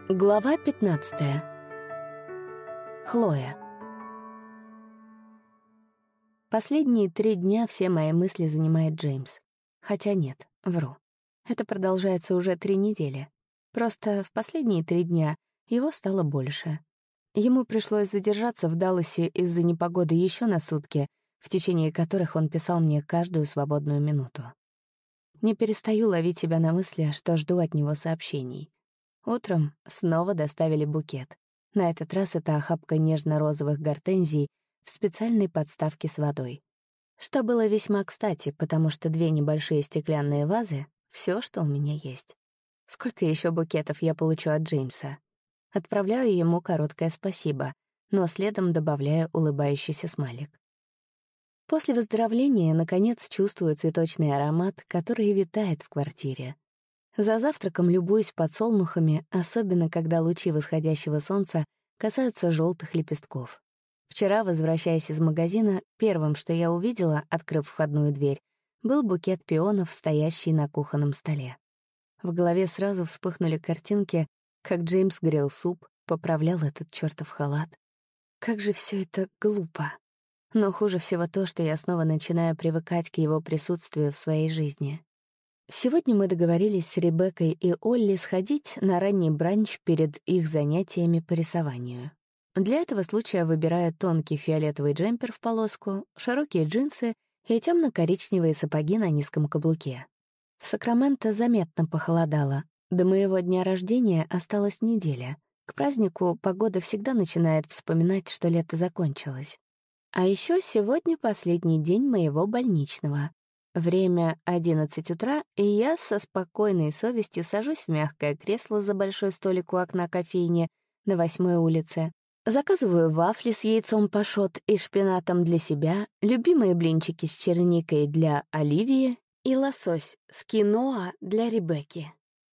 Глава 15. Хлоя. Последние 3 дня все мои мысли занимает Джеймс. Хотя нет, вру. Это продолжается уже 3 недели. Просто в последние 3 дня его стало больше. Ему пришлось задержаться в Далласе из-за непогоды еще на сутки, в течение которых он писал мне каждую свободную минуту. Не перестаю ловить себя на мысли, что жду от него сообщений. Утром снова доставили букет. На этот раз это охапка нежно-розовых гортензий в специальной подставке с водой. Что было весьма кстати, потому что 2 небольшие стеклянные вазы — всё, что у меня есть. Сколько еще букетов я получу от Джеймса? Отправляю ему короткое спасибо, но следом добавляю улыбающийся смайлик. После выздоровления, наконец, чувствую цветочный аромат, который витает в квартире. За завтраком любуюсь подсолнухами, особенно когда лучи восходящего солнца касаются желтых лепестков. Вчера, возвращаясь из магазина, первым, что я увидела, открыв входную дверь, был букет пионов, стоящий на кухонном столе. В голове сразу вспыхнули картинки, как Джеймс грел суп, поправлял этот чёртов халат. Как же всё это глупо. Но хуже всего то, что я снова начинаю привыкать к его присутствию в своей жизни. Сегодня мы договорились с Ребеккой и Олли сходить на ранний бранч перед их занятиями по рисованию. Для этого случая выбираю тонкий фиолетовый джемпер в полоску, широкие джинсы и темно-коричневые сапоги на низком каблуке. В Сакраменто заметно похолодало. До моего дня рождения осталась неделя. К празднику погода всегда начинает вспоминать, что лето закончилось. А еще сегодня последний день моего больничного. Время 11 утра, и я со спокойной совестью сажусь в мягкое кресло за большой столик у окна кофейни на 8-й улице. Заказываю вафли с яйцом пашот и шпинатом для себя, любимые блинчики с черникой для Оливии и лосось с киноа для Ребекки.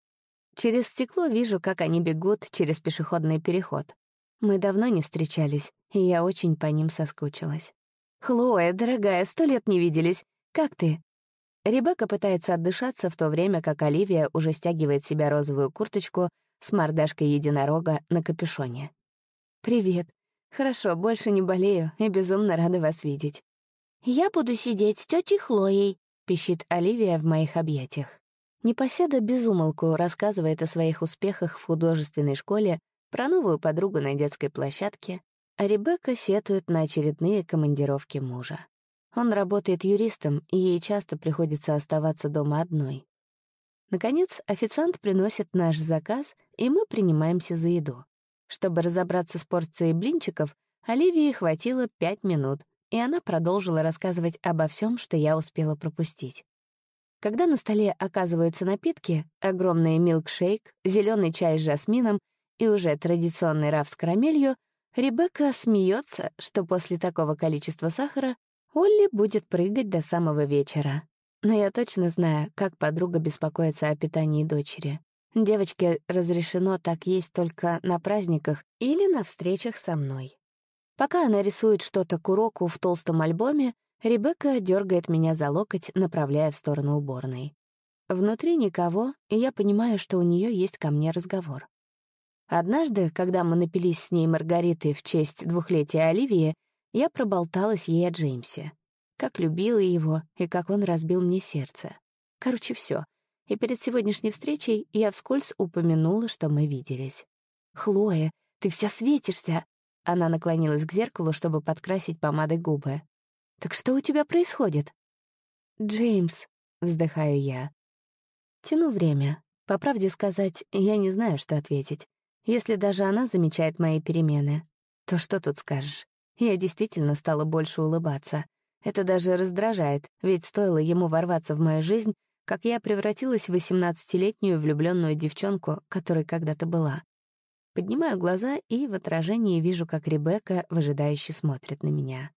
Через стекло вижу, как они бегут через пешеходный переход. Мы давно не встречались, и я очень по ним соскучилась. «Хлоя, дорогая, 100 лет не виделись. Как ты?» Ребекка пытается отдышаться, в то время как Оливия уже стягивает с себя розовую курточку с мордашкой единорога на капюшоне. «Привет. Хорошо, больше не болею и безумно рада вас видеть». «Я буду сидеть с тётей Хлоей», — пищит Оливия в моих объятиях. Непоседа без умолку рассказывает о своих успехах в художественной школе, про новую подругу на детской площадке, а Ребекка сетует на очередные командировки мужа. Он работает юристом, и ей часто приходится оставаться дома одной. Наконец, официант приносит наш заказ, и мы принимаемся за еду. Чтобы разобраться с порцией блинчиков, Оливии хватило 5 минут, и она продолжила рассказывать обо всем, что я успела пропустить. Когда на столе оказываются напитки, огромный милкшейк, зеленый чай с жасмином и уже традиционный раф с карамелью, Ребекка смеется, что после такого количества сахара Олли будет прыгать до самого вечера. Но я точно знаю, как подруга беспокоится о питании дочери. Девочке разрешено так есть только на праздниках или на встречах со мной. Пока она рисует что-то к уроку в толстом альбоме, Ребекка дергает меня за локоть, направляя в сторону уборной. Внутри никого, и я понимаю, что у нее есть ко мне разговор. Однажды, когда мы напились с ней маргариты в честь 2-летия Оливии, я проболталась ей о Джеймсе. Как любила его и как он разбил мне сердце. Короче, всё. И перед сегодняшней встречей я вскользь упомянула, что мы виделись. «Хлоя, ты вся светишься!» Она наклонилась к зеркалу, чтобы подкрасить помадой губы. «Так что у тебя происходит?» «Джеймс», — вздыхаю я. Тяну время. По правде сказать, я не знаю, что ответить. Если даже она замечает мои перемены, то что тут скажешь? Я действительно стала больше улыбаться. Это даже раздражает, ведь стоило ему ворваться в мою жизнь, как я превратилась в 18-летнюю влюбленную девчонку, которой когда-то была. Поднимаю глаза и в отражении вижу, как Ребекка выжидающе смотрит на меня.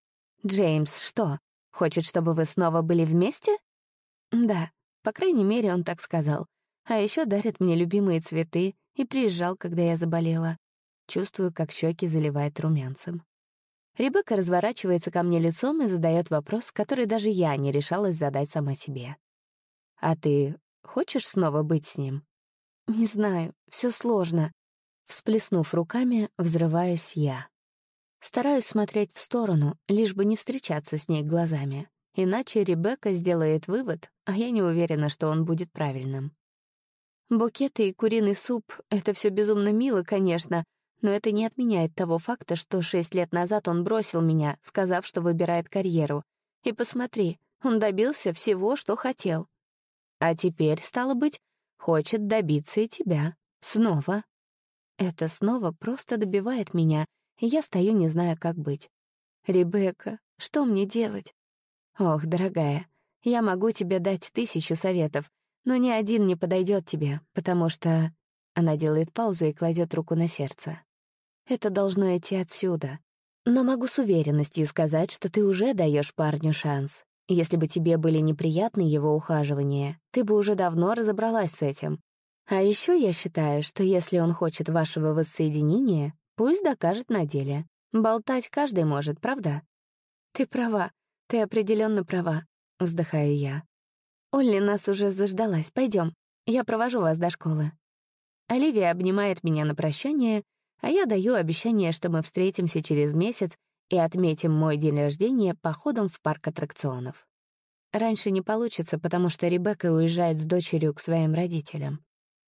«Джеймс что, хочет, чтобы вы снова были вместе?» «Да, по крайней мере, он так сказал. А еще дарит мне любимые цветы и приезжал, когда я заболела. Чувствую, как щеки заливает румянцем. Ребекка разворачивается ко мне лицом и задает вопрос, который даже я не решалась задать сама себе. «А ты хочешь снова быть с ним?» «Не знаю, все сложно. Всплеснув руками, взрываюсь я. Стараюсь смотреть в сторону, лишь бы не встречаться с ней глазами. Иначе Ребекка сделает вывод, а я не уверена, что он будет правильным. Букеты и куриный суп — это все безумно мило, конечно, но это не отменяет того факта, что 6 лет назад он бросил меня, сказав, что выбирает карьеру. И посмотри, он добился всего, что хотел. А теперь, стало быть, хочет добиться и тебя. Снова. Это снова просто добивает меня, и я стою, не зная, как быть. «Ребекка, что мне делать?» «Ох, дорогая, я могу тебе дать 1000 советов, но ни один не подойдет тебе, потому что...» Она делает паузу и кладет руку на сердце. «Это должно идти отсюда. Но могу с уверенностью сказать, что ты уже даешь парню шанс. Если бы тебе были неприятны его ухаживания, ты бы уже давно разобралась с этим. А еще я считаю, что если он хочет вашего воссоединения, пусть докажет на деле. Болтать каждый может, правда?» «Ты права, ты определенно права», — вздыхаю я. «Олли нас уже заждалась, пойдем. Я провожу вас до школы». Оливия обнимает меня на прощание, а я даю обещание, что мы встретимся через месяц и отметим мой день рождения походом в парк аттракционов. Раньше не получится, потому что Ребекка уезжает с дочерью к своим родителям.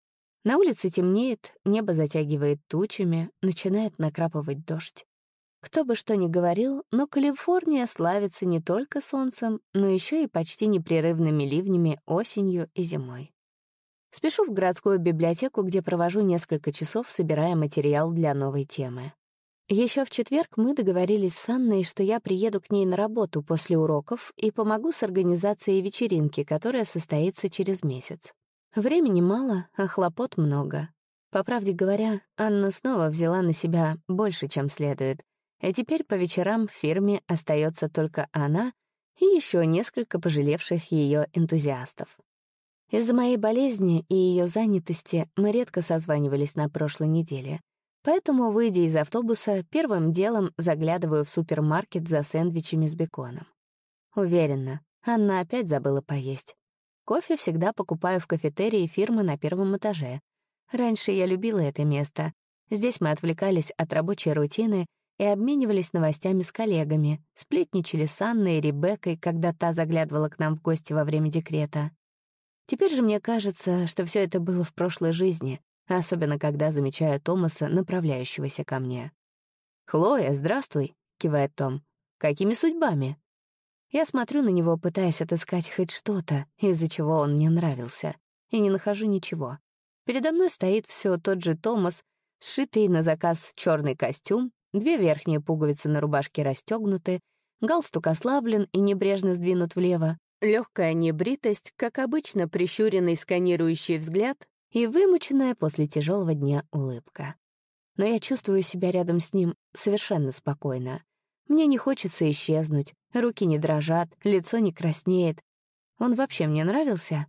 На улице темнеет, небо затягивает тучами, начинает накрапывать дождь. Кто бы что ни говорил, но Калифорния славится не только солнцем, но еще и почти непрерывными ливнями осенью и зимой. Спешу в городскую библиотеку, где провожу несколько часов, собирая материал для новой темы. Еще в четверг мы договорились с Анной, что я приеду к ней на работу после уроков и помогу с организацией вечеринки, которая состоится через месяц. Времени мало, а хлопот много. По правде говоря, Анна снова взяла на себя больше, чем следует, и теперь по вечерам в фирме остается только она и еще несколько пожалевших ее энтузиастов. Из-за моей болезни и ее занятости мы редко созванивались на прошлой неделе, поэтому, выйдя из автобуса, первым делом заглядываю в супермаркет за сэндвичами с беконом. Уверена, Анна опять забыла поесть. Кофе всегда покупаю в кафетерии фирмы на первом этаже. Раньше я любила это место. Здесь мы отвлекались от рабочей рутины и обменивались новостями с коллегами, сплетничали с Анной и Ребеккой, когда та заглядывала к нам в гости во время декрета. Теперь же мне кажется, что все это было в прошлой жизни, особенно когда замечаю Томаса, направляющегося ко мне. «Хлоя, здравствуй», — кивает Том. «Какими судьбами?» Я смотрю на него, пытаясь отыскать хоть что-то, из-за чего он мне нравился, и не нахожу ничего. Передо мной стоит все тот же Томас, сшитый на заказ черный костюм, 2 верхние пуговицы на рубашке расстегнуты, галстук ослаблен и небрежно сдвинут влево, легкая небритость, как обычно прищуренный сканирующий взгляд и вымученная после тяжелого дня улыбка. Но я чувствую себя рядом с ним совершенно спокойно. Мне не хочется исчезнуть, руки не дрожат, лицо не краснеет. Он вообще мне нравился?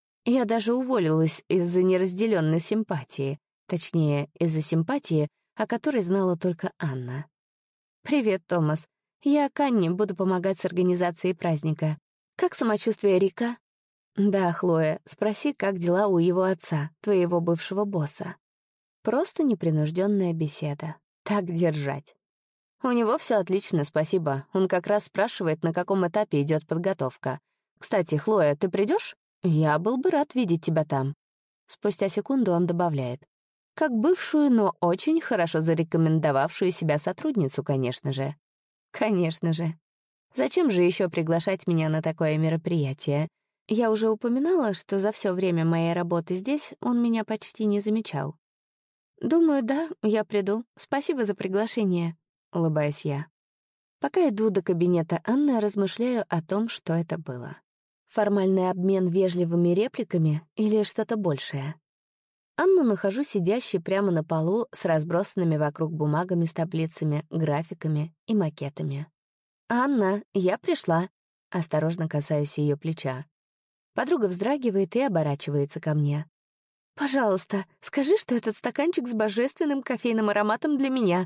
Я даже уволилась из-за неразделенной симпатии, точнее, из-за симпатии, о которой знала только Анна. «Привет, Томас. Я к Анне буду помогать с организацией праздника. Как самочувствие Рика?» «Да, Хлоя, спроси, как дела у его отца, твоего бывшего босса». Просто непринужденная беседа. Так держать. «У него все отлично, спасибо. Он как раз спрашивает, на каком этапе идет подготовка. Кстати, Хлоя, ты придешь? Я был бы рад видеть тебя там». Спустя секунду он добавляет. «Как бывшую, но очень хорошо зарекомендовавшую себя сотрудницу, конечно же». «Конечно же. Зачем же еще приглашать меня на такое мероприятие? Я уже упоминала, что за все время моей работы здесь он меня почти не замечал». «Думаю, да, я приду. Спасибо за приглашение», — улыбаюсь я. Пока иду до кабинета Анны, размышляю о том, что это было. Формальный обмен вежливыми репликами или что-то большее? Анну нахожу сидящей прямо на полу с разбросанными вокруг бумагами с таблицами, графиками и макетами. «Анна, я пришла», — осторожно касаюсь ее плеча. Подруга вздрагивает и оборачивается ко мне. «Пожалуйста, скажи, что этот стаканчик с божественным кофейным ароматом для меня.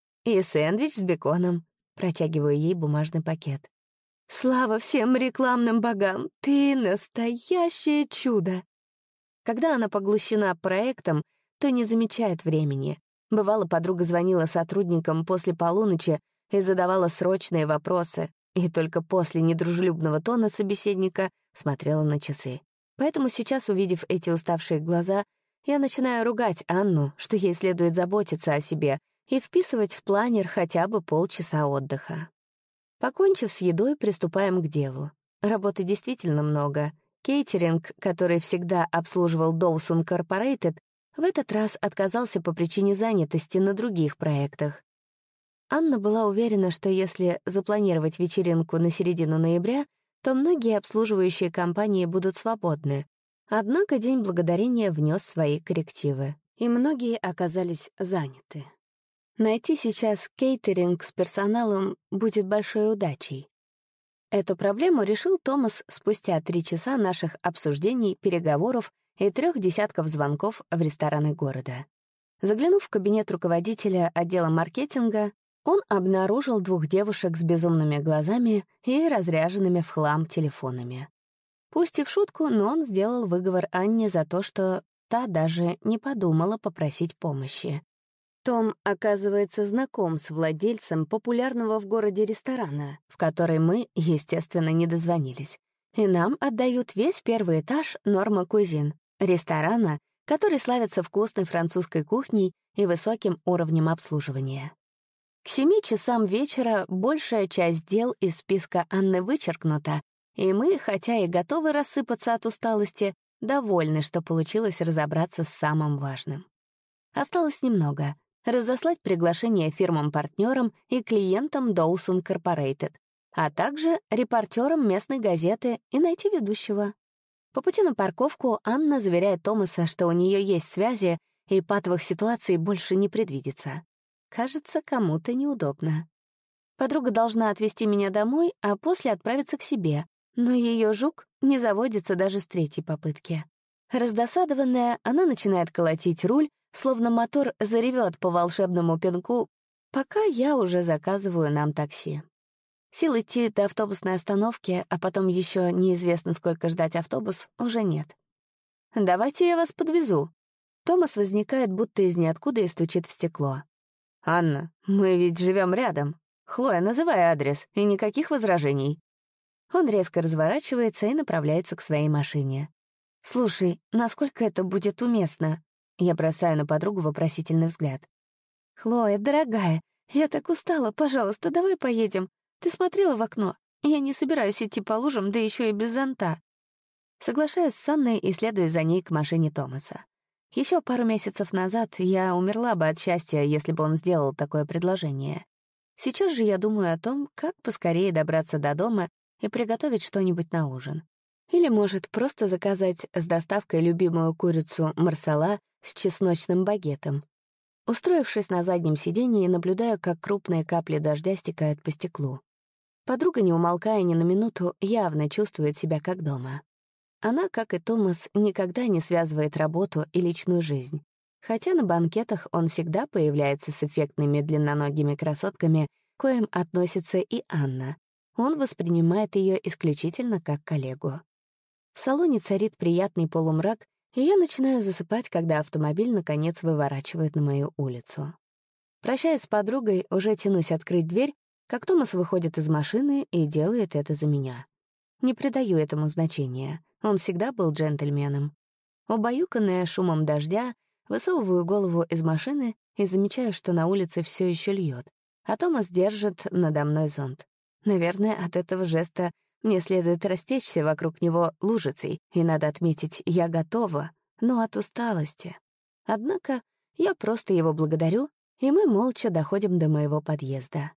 И сэндвич с беконом». Протягиваю ей бумажный пакет. «Слава всем рекламным богам! Ты настоящее чудо!» Когда она поглощена проектом, то не замечает времени, Бывало, подруга звонила сотрудникам после полуночи и задавала срочные вопросы, и только после недружелюбного тона собеседника смотрела на часы. Поэтому сейчас, увидев эти уставшие глаза, я начинаю ругать Анну, что ей следует заботиться о себе и вписывать в планер хотя бы полчаса отдыха. Покончив с едой, приступаем к делу. Работы действительно много. Кейтеринг, который всегда обслуживал Dawson Corporated, в этот раз отказался по причине занятости на других проектах. Анна была уверена, что если запланировать вечеринку на середину ноября, то многие обслуживающие компании будут свободны. Однако День Благодарения внес свои коррективы, и многие оказались заняты. Найти сейчас кейтеринг с персоналом будет большой удачей. Эту проблему решил Томас спустя 3 часа наших обсуждений, переговоров и 3 десятков звонков в рестораны города. Заглянув в кабинет руководителя отдела маркетинга, он обнаружил 2 девушек с безумными глазами и разряженными в хлам телефонами. Пусть и в шутку, но он сделал выговор Анне за то, что та даже не подумала попросить помощи. Том, оказывается, знаком с владельцем популярного в городе ресторана, в который мы, естественно, не дозвонились. И нам отдают весь первый этаж «Норма Кузин», ресторана, который славится вкусной французской кухней и высоким уровнем обслуживания. К 7 часам вечера большая часть дел из списка Анны вычеркнута, и мы, хотя и готовы рассыпаться от усталости, довольны, что получилось разобраться с самым важным. Осталось немного — разослать приглашение фирмам-партнерам и клиентам Dawson Corporated, а также репортерам местной газеты и найти ведущего. По пути на парковку Анна заверяет Томаса, что у нее есть связи, и патовых ситуаций больше не предвидится. Кажется, кому-то неудобно. Подруга должна отвезти меня домой, а после отправиться к себе, но ее жук не заводится даже с 3-й попытки. Раздосадованная, она начинает колотить руль, словно мотор заревет по волшебному пинку, пока я уже заказываю нам такси. Сил идти до автобусной остановки, а потом еще неизвестно, сколько ждать автобус, уже нет. «Давайте я вас подвезу». Томас возникает будто из ниоткуда и стучит в стекло. «Анна, мы ведь живем рядом. Хлоя, называй адрес, и никаких возражений». Он резко разворачивается и направляется к своей машине. «Слушай, насколько это будет уместно?» Я бросаю на подругу вопросительный взгляд. «Хлоя, дорогая, я так устала, пожалуйста, давай поедем. Ты смотрела в окно? Я не собираюсь идти по лужам, да еще и без зонта». Соглашаюсь с Анной и следую за ней к машине Томаса. Еще пару месяцев назад я умерла бы от счастья, если бы он сделал такое предложение. Сейчас же я думаю о том, как поскорее добраться до дома и приготовить что-нибудь на ужин. Или, может, просто заказать с доставкой любимую курицу марсала с чесночным багетом. Устроившись на заднем сиденье, наблюдаю, как крупные капли дождя стекают по стеклу. Подруга, не умолкая ни на минуту, явно чувствует себя как дома. Она, как и Томас, никогда не связывает работу и личную жизнь. Хотя на банкетах он всегда появляется с эффектными длинноногими красотками, к коим относится и Анна. Он воспринимает ее исключительно как коллегу. В салоне царит приятный полумрак, и я начинаю засыпать, когда автомобиль, наконец, выворачивает на мою улицу. Прощаясь с подругой, уже тянусь открыть дверь, как Томас выходит из машины и делает это за меня. Не придаю этому значения, он всегда был джентльменом. Убаюканная шумом дождя, высовываю голову из машины и замечаю, что на улице все еще льет, а Томас держит надо мной зонт. Наверное, от этого жеста мне следует растечься вокруг него лужицей, и, надо отметить, я готова, но от усталости. Однако я просто его благодарю, и мы молча доходим до моего подъезда.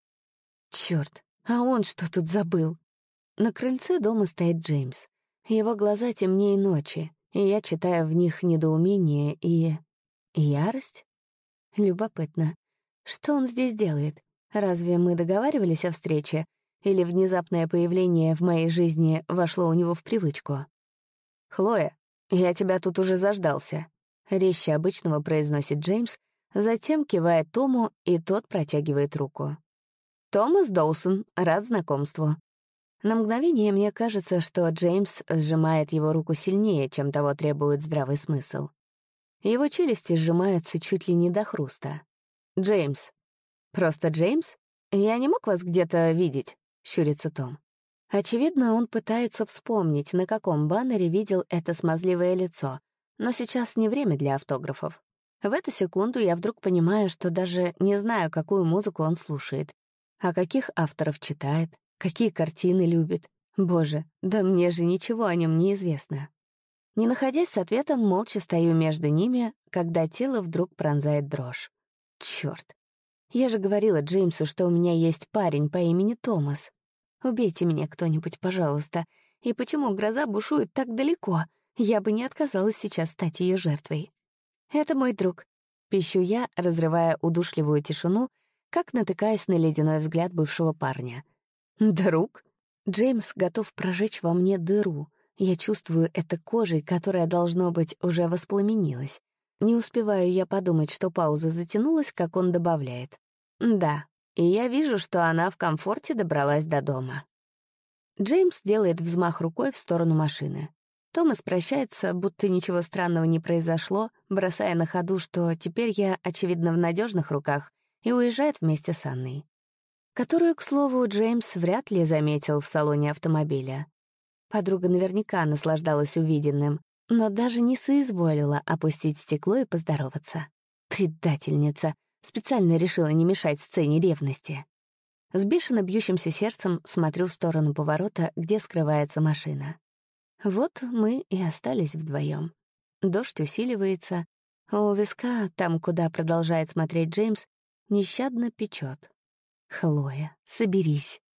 Чёрт, а он что тут забыл? На крыльце дома стоит Джеймс. Его глаза темнее ночи, и я читаю в них недоумение и ярость. Любопытно. Что он здесь делает? Разве мы договаривались о встрече? Или внезапное появление в моей жизни вошло у него в привычку? «Хлоя, я тебя тут уже заждался», — резче обычного произносит Джеймс, затем кивает Тому, и тот протягивает руку. «Томас Доусон, рад знакомству». На мгновение мне кажется, что Джеймс сжимает его руку сильнее, чем того требует здравый смысл. Его челюсти сжимаются чуть ли не до хруста. «Джеймс». «Просто Джеймс? Я не мог вас где-то видеть?» — щурится Том. Очевидно, он пытается вспомнить, на каком баннере видел это смазливое лицо, но сейчас не время для автографов. В эту секунду я вдруг понимаю, что даже не знаю, какую музыку он слушает, а каких авторов читает, какие картины любит. Боже, да мне же ничего о нем не известно. Не находясь с ответом, молча стою между ними, когда тело вдруг пронзает дрожь. Чёрт. Я же говорила Джеймсу, что у меня есть парень по имени Томас. Убейте меня кто-нибудь, пожалуйста. И почему гроза бушует так далеко? Я бы не отказалась сейчас стать ее жертвой. Это мой друг. Пищу я, разрывая удушливую тишину, как натыкаюсь на ледяной взгляд бывшего парня. Друг? Джеймс готов прожечь во мне дыру. Я чувствую это кожей, которая, должно быть, уже воспламенилась. Не успеваю я подумать, что пауза затянулась, как он добавляет. Да, и я вижу, что она в комфорте добралась до дома. Джеймс делает взмах рукой в сторону машины. Томас прощается, будто ничего странного не произошло, бросая на ходу, что теперь я, очевидно, в надежных руках, и уезжает вместе с Анной, которую, к слову, Джеймс вряд ли заметил в салоне автомобиля. Подруга наверняка наслаждалась увиденным, но даже не соизволила опустить стекло и поздороваться. Предательница. Специально решила не мешать сцене ревности. С бешено бьющимся сердцем смотрю в сторону поворота, где скрывается машина. Вот мы и остались вдвоем. Дождь усиливается, а у виска, там, куда продолжает смотреть Джеймс, нещадно печет. «Хлоя, соберись».